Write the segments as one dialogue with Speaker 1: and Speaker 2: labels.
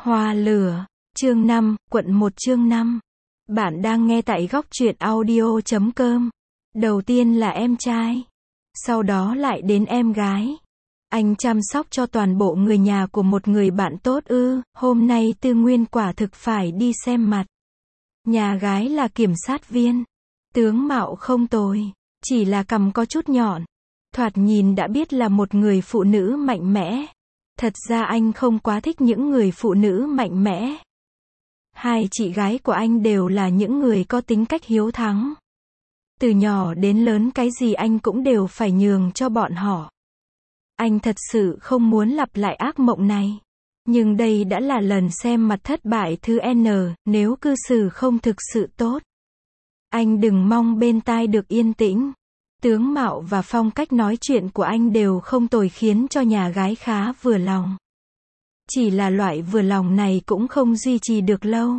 Speaker 1: Hoa lửa, chương 5, quận 1 chương 5. Bạn đang nghe tại góc truyện audio.com. Đầu tiên là em trai, sau đó lại đến em gái. Anh chăm sóc cho toàn bộ người nhà của một người bạn tốt ư? Hôm nay Tư Nguyên quả thực phải đi xem mặt. Nhà gái là kiểm sát viên, tướng mạo không tồi, chỉ là cằm có chút nhọn. Thoạt nhìn đã biết là một người phụ nữ mạnh mẽ. Thật ra anh không quá thích những người phụ nữ mạnh mẽ. Hai chị gái của anh đều là những người có tính cách hiếu thắng. Từ nhỏ đến lớn cái gì anh cũng đều phải nhường cho bọn họ. Anh thật sự không muốn lặp lại ác mộng này. Nhưng đây đã là lần xem mặt thất bại thứ N, nếu cư xử không thực sự tốt. Anh đừng mong bên tai được yên tĩnh. Tướng mạo và phong cách nói chuyện của anh đều không tồi khiến cho nhà gái khá vừa lòng. Chỉ là loại vừa lòng này cũng không duy trì được lâu.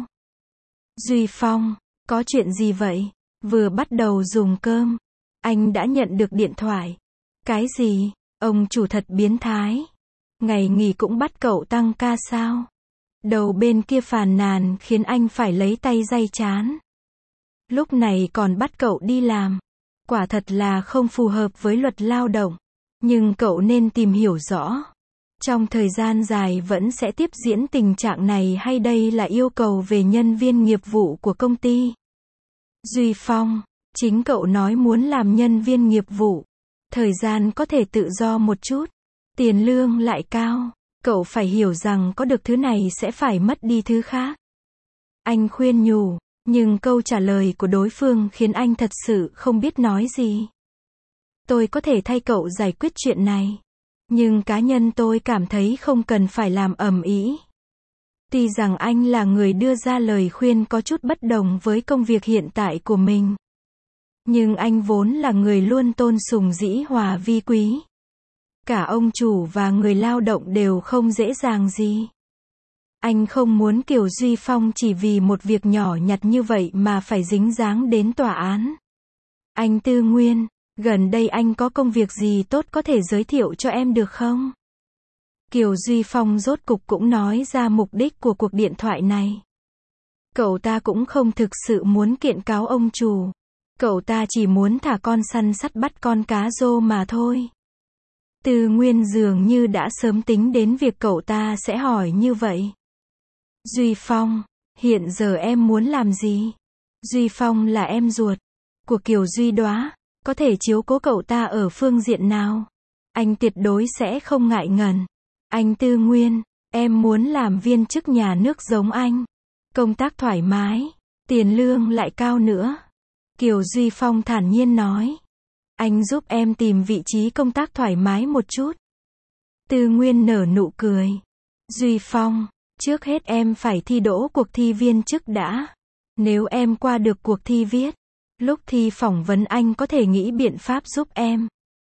Speaker 1: Duy Phong, có chuyện gì vậy? Vừa bắt đầu dùng cơm, anh đã nhận được điện thoại. Cái gì? Ông chủ thật biến thái. Ngày nghỉ cũng bắt cậu tăng ca sao? Đầu bên kia phàn nàn khiến anh phải lấy tay day chán. Lúc này còn bắt cậu đi làm. Quả thật là không phù hợp với luật lao động. Nhưng cậu nên tìm hiểu rõ. Trong thời gian dài vẫn sẽ tiếp diễn tình trạng này hay đây là yêu cầu về nhân viên nghiệp vụ của công ty? Duy Phong, chính cậu nói muốn làm nhân viên nghiệp vụ. Thời gian có thể tự do một chút. Tiền lương lại cao. Cậu phải hiểu rằng có được thứ này sẽ phải mất đi thứ khác. Anh khuyên nhủ. Nhưng câu trả lời của đối phương khiến anh thật sự không biết nói gì. Tôi có thể thay cậu giải quyết chuyện này. Nhưng cá nhân tôi cảm thấy không cần phải làm ầm ĩ. Tuy rằng anh là người đưa ra lời khuyên có chút bất đồng với công việc hiện tại của mình. Nhưng anh vốn là người luôn tôn sùng dĩ hòa vi quý. Cả ông chủ và người lao động đều không dễ dàng gì. Anh không muốn Kiều Duy Phong chỉ vì một việc nhỏ nhặt như vậy mà phải dính dáng đến tòa án. Anh Tư Nguyên, gần đây anh có công việc gì tốt có thể giới thiệu cho em được không? Kiều Duy Phong rốt cục cũng nói ra mục đích của cuộc điện thoại này. Cậu ta cũng không thực sự muốn kiện cáo ông chủ. Cậu ta chỉ muốn thả con săn sắt bắt con cá rô mà thôi. Tư Nguyên dường như đã sớm tính đến việc cậu ta sẽ hỏi như vậy. Duy Phong, hiện giờ em muốn làm gì? Duy Phong là em ruột của Kiều Duy Đóa, có thể chiếu cố cậu ta ở phương diện nào? Anh tuyệt đối sẽ không ngại ngần. Anh Tư Nguyên, em muốn làm viên chức nhà nước giống anh. Công tác thoải mái, tiền lương lại cao nữa. Kiều Duy Phong thản nhiên nói. Anh giúp em tìm vị trí công tác thoải mái một chút. Tư Nguyên nở nụ cười. Duy Phong, trước hết em phải thi đỗ cuộc thi viên chức đã. Nếu em qua được cuộc thi viết, lúc thi phỏng vấn anh có thể nghĩ biện pháp giúp em.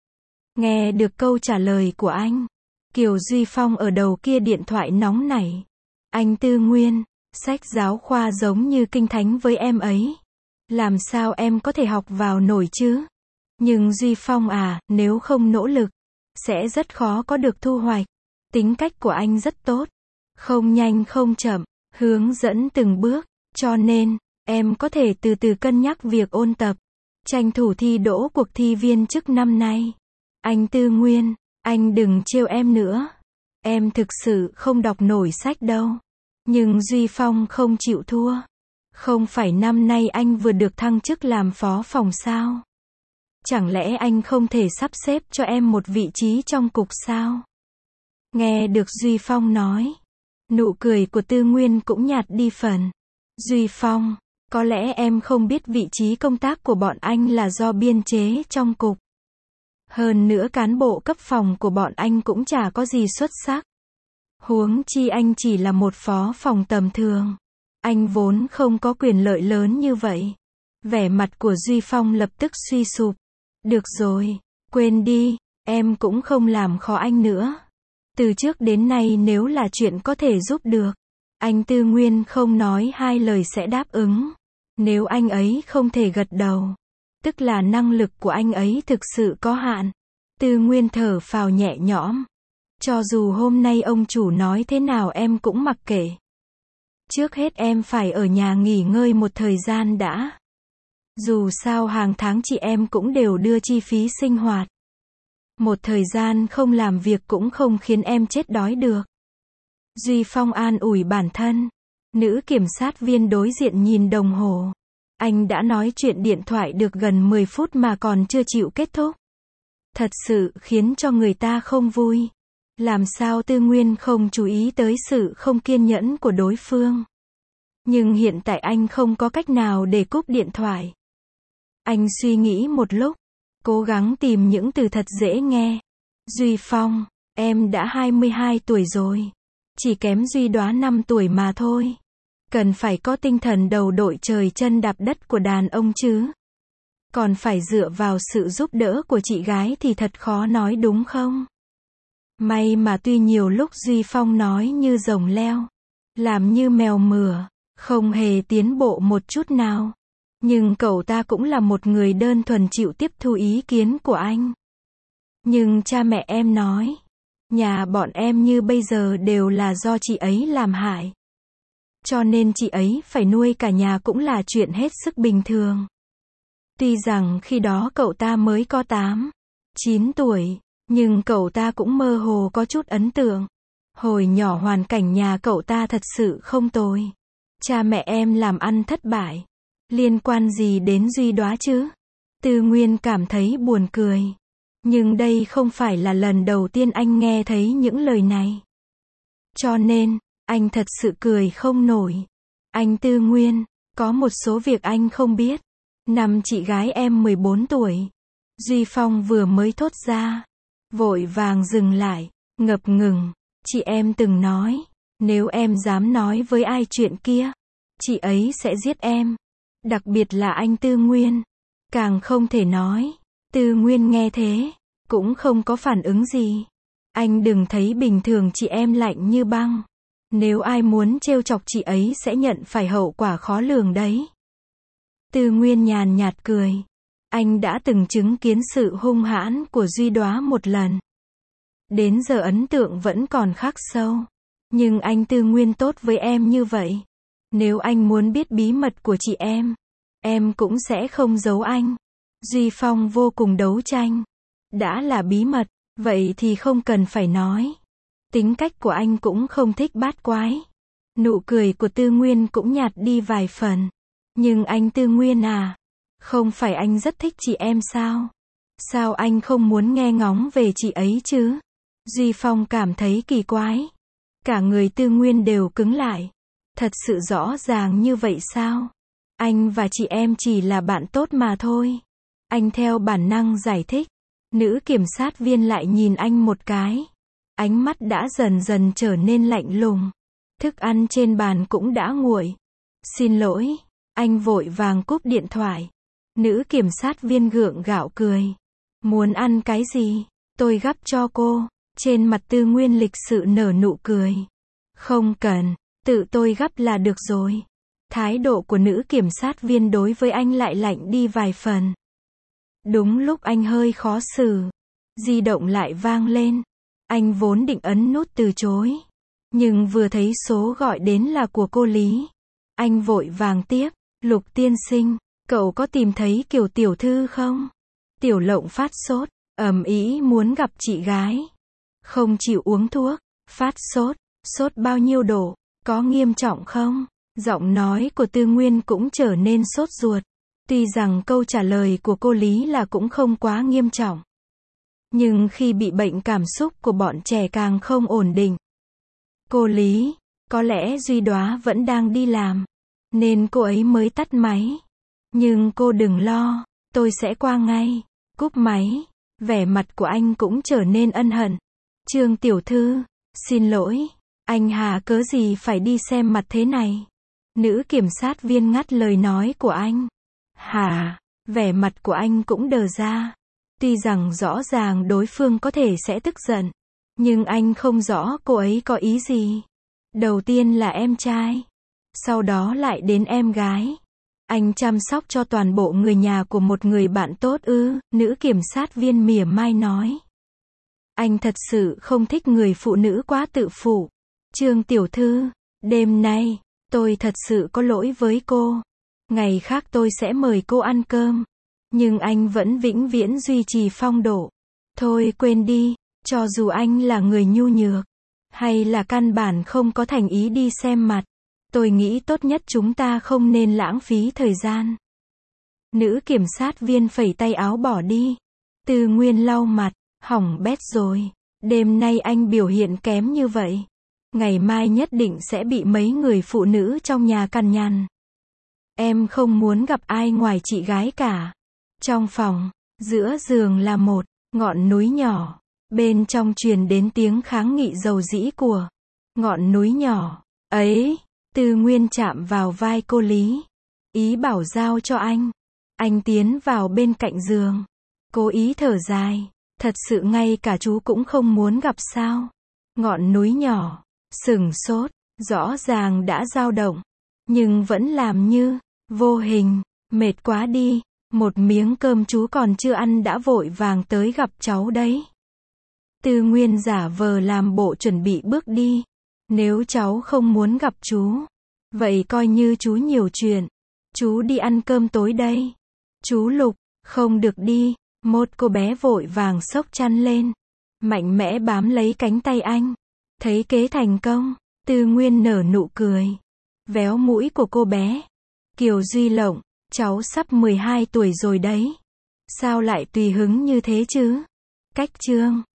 Speaker 1: Nghe được câu trả lời của anh, Kiều Duy Phong ở đầu kia điện thoại nóng nảy. Anh Tư Nguyên, sách giáo khoa giống như kinh thánh với em ấy. Làm sao em có thể học vào nổi chứ? Nhưng Duy Phong à, nếu không nỗ lực, sẽ rất khó có được thu hoạch. Tính cách của anh rất tốt. Không nhanh không chậm, hướng dẫn từng bước, cho nên, em có thể từ từ cân nhắc việc ôn tập, tranh thủ thi đỗ cuộc thi viên chức năm nay. Anh Tư Nguyên, anh đừng trêu em nữa. Em thực sự không đọc nổi sách đâu. Nhưng Duy Phong không chịu thua. Không phải năm nay anh vừa được thăng chức làm phó phòng sao? Chẳng lẽ anh không thể sắp xếp cho em một vị trí trong cục sao? Nghe được Duy Phong nói, nụ cười của Tư Nguyên cũng nhạt đi phần. Duy Phong, có lẽ em không biết vị trí công tác của bọn anh là do biên chế trong cục. Hơn nữa cán bộ cấp phòng của bọn anh cũng chả có gì xuất sắc. Huống chi anh chỉ là một phó phòng tầm thường. Anh vốn không có quyền lợi lớn như vậy. Vẻ mặt của Duy Phong lập tức suy sụp. Được rồi, quên đi, em cũng không làm khó anh nữa. Từ trước đến nay nếu là chuyện có thể giúp được, anh Tư Nguyên không nói hai lời sẽ đáp ứng. Nếu anh ấy không thể gật đầu, tức là năng lực của anh ấy thực sự có hạn. Tư Nguyên thở phào nhẹ nhõm. Cho dù hôm nay ông chủ nói thế nào em cũng mặc kệ. Trước hết em phải ở nhà nghỉ ngơi một thời gian đã. Dù sao hàng tháng chị em cũng đều đưa chi phí sinh hoạt. Một thời gian không làm việc cũng không khiến em chết đói được. Duy Phong an ủi bản thân. Nữ kiểm sát viên đối diện nhìn đồng hồ. Anh đã nói chuyện điện thoại được gần 10 phút mà còn chưa chịu kết thúc. Thật sự khiến cho người ta không vui. Làm sao Tư Nguyên không chú ý tới sự không kiên nhẫn của đối phương. Nhưng hiện tại anh không có cách nào để cúp điện thoại. Anh suy nghĩ một lúc, cố gắng tìm những từ thật dễ nghe. Duy Phong, em đã 22 tuổi rồi. Chỉ kém Duy Đóa 5 tuổi mà thôi. Cần phải có tinh thần đầu đội trời chân đạp đất của đàn ông chứ. Còn phải dựa vào sự giúp đỡ của chị gái thì thật khó nói đúng không? May mà tuy nhiều lúc Duy Phong nói như rồng leo, làm như mèo mửa, không hề tiến bộ một chút nào. Nhưng cậu ta cũng là một người đơn thuần chịu tiếp thu ý kiến của anh. Nhưng cha mẹ em nói, nhà bọn em như bây giờ đều là do chị ấy làm hại. Cho nên chị ấy phải nuôi cả nhà cũng là chuyện hết sức bình thường. Tuy rằng khi đó cậu ta mới có 8, 9 tuổi, nhưng cậu ta cũng mơ hồ có chút ấn tượng. Hồi nhỏ hoàn cảnh nhà cậu ta thật sự không tồi. Cha mẹ em làm ăn thất bại. Liên quan gì đến Duy Đóa chứ? Tư Nguyên cảm thấy buồn cười. Nhưng đây không phải là lần đầu tiên anh nghe thấy những lời này. Cho nên, anh thật sự cười không nổi. Anh Tư Nguyên, có một số việc anh không biết. Năm chị gái em 14 tuổi. Duy Phong vừa mới thốt ra. Vội vàng dừng lại, ngập ngừng. Chị em từng nói, nếu em dám nói với ai chuyện kia, chị ấy sẽ giết em. Đặc biệt là anh Tư Nguyên. Càng không thể nói. Tư Nguyên nghe thế, cũng không có phản ứng gì. Anh đừng thấy bình thường chị em lạnh như băng. Nếu ai muốn trêu chọc chị ấy sẽ nhận phải hậu quả khó lường đấy. Tư Nguyên nhàn nhạt cười. Anh đã từng chứng kiến sự hung hãn của Duy Đóa một lần. Đến giờ ấn tượng vẫn còn khắc sâu. Nhưng anh Tư Nguyên tốt với em như vậy. Nếu anh muốn biết bí mật của chị em cũng sẽ không giấu anh. Duy Phong vô cùng đấu tranh. Đã là bí mật, vậy thì không cần phải nói. Tính cách của anh cũng không thích bát quái. Nụ cười của Tư Nguyên cũng nhạt đi vài phần. Nhưng anh Tư Nguyên à, không phải anh rất thích chị em sao? Sao anh không muốn nghe ngóng về chị ấy chứ? Duy Phong cảm thấy kỳ quái. Cả người Tư Nguyên đều cứng lại. Thật sự rõ ràng như vậy sao? Anh và chị em chỉ là bạn tốt mà thôi. Anh theo bản năng giải thích. Nữ kiểm sát viên lại nhìn anh một cái. Ánh mắt đã dần dần trở nên lạnh lùng. Thức ăn trên bàn cũng đã nguội. Xin lỗi. Anh vội vàng cúp điện thoại. Nữ kiểm sát viên gượng gạo cười. Muốn ăn cái gì? Tôi gắp cho cô. Trên mặt Tư Nguyên lịch sự nở nụ cười. Không cần, tự tôi gắp là được rồi. Thái độ của nữ kiểm sát viên đối với anh lại lạnh đi vài phần. Đúng lúc anh hơi khó xử, di động lại vang lên. Anh vốn định ấn nút từ chối. Nhưng vừa thấy số gọi đến là của cô Lý. Anh vội vàng tiếp. Lục tiên sinh, cậu có tìm thấy Kiều tiểu thư không? Tiểu Lộng phát sốt, ầm ĩ muốn gặp chị gái. Không chịu uống thuốc, phát sốt, sốt bao nhiêu độ, có nghiêm trọng không? Giọng nói của Tư Nguyên cũng trở nên sốt ruột. Tuy rằng câu trả lời của cô Lý là cũng không quá nghiêm trọng. Nhưng khi bị bệnh cảm xúc của bọn trẻ càng không ổn định. Cô Lý, có lẽ Duy Đóa vẫn đang đi làm, nên cô ấy mới tắt máy. Nhưng cô đừng lo, tôi sẽ qua ngay. Cúp máy, vẻ mặt của anh cũng trở nên ân hận. Trương tiểu thư, xin lỗi, anh hà cớ gì phải đi xem mặt thế này? Nữ kiểm sát viên ngắt lời nói của anh. Hả? Vẻ mặt của anh cũng đờ ra. Tuy rằng rõ ràng đối phương có thể sẽ tức giận, nhưng anh không rõ cô ấy có ý gì. Đầu tiên là em trai, sau đó lại đến em gái. Anh chăm sóc cho toàn bộ người nhà của một người bạn tốt ư? Nữ kiểm sát viên mỉa mai nói. Anh thật sự không thích người phụ nữ quá tự phụ. Trương tiểu thư, đêm nay, Tôi thật sự có lỗi với cô. Ngày khác tôi sẽ mời cô ăn cơm. Nhưng anh vẫn vĩnh viễn duy trì phong độ. Thôi quên đi, cho dù anh là người nhu nhược, hay là căn bản không có thành ý đi xem mặt, tôi nghĩ tốt nhất chúng ta không nên lãng phí thời gian. Nữ kiểm sát viên phẩy tay áo bỏ đi. Tư Nguyên lau mặt, hỏng bét rồi. Đêm nay anh biểu hiện kém như vậy. Ngày mai nhất định sẽ bị mấy người phụ nữ trong nhà cằn nhằn. Em không muốn gặp ai ngoài chị gái cả. Trong phòng, giữa giường là một ngọn núi nhỏ. Bên trong truyền đến tiếng kháng nghị dầu dĩ của ngọn núi nhỏ. Ấy, Tư Nguyên chạm vào vai cô Lý. Ý bảo giao cho anh. Anh tiến vào bên cạnh giường. Cố ý thở dài. Thật sự ngay cả chú cũng không muốn gặp sao. Ngọn núi nhỏ, sửng sốt, rõ ràng đã dao động. Nhưng vẫn làm như, vô hình, mệt quá đi. Một miếng cơm chú còn chưa ăn đã vội vàng tới gặp cháu đấy. Tư Nguyên giả vờ làm bộ chuẩn bị bước đi. Nếu cháu không muốn gặp chú, vậy coi như chú nhiều chuyện. Chú đi ăn cơm tối đây. Chú Lục, không được đi. Một cô bé vội vàng xốc chăn lên. Mạnh mẽ bám lấy cánh tay anh. Thấy kế thành công, Tư Nguyên nở nụ cười. Véo mũi của cô bé. Kiều Duy Lộng, cháu sắp 12 tuổi rồi đấy. Sao lại tùy hứng như thế chứ? Cách chương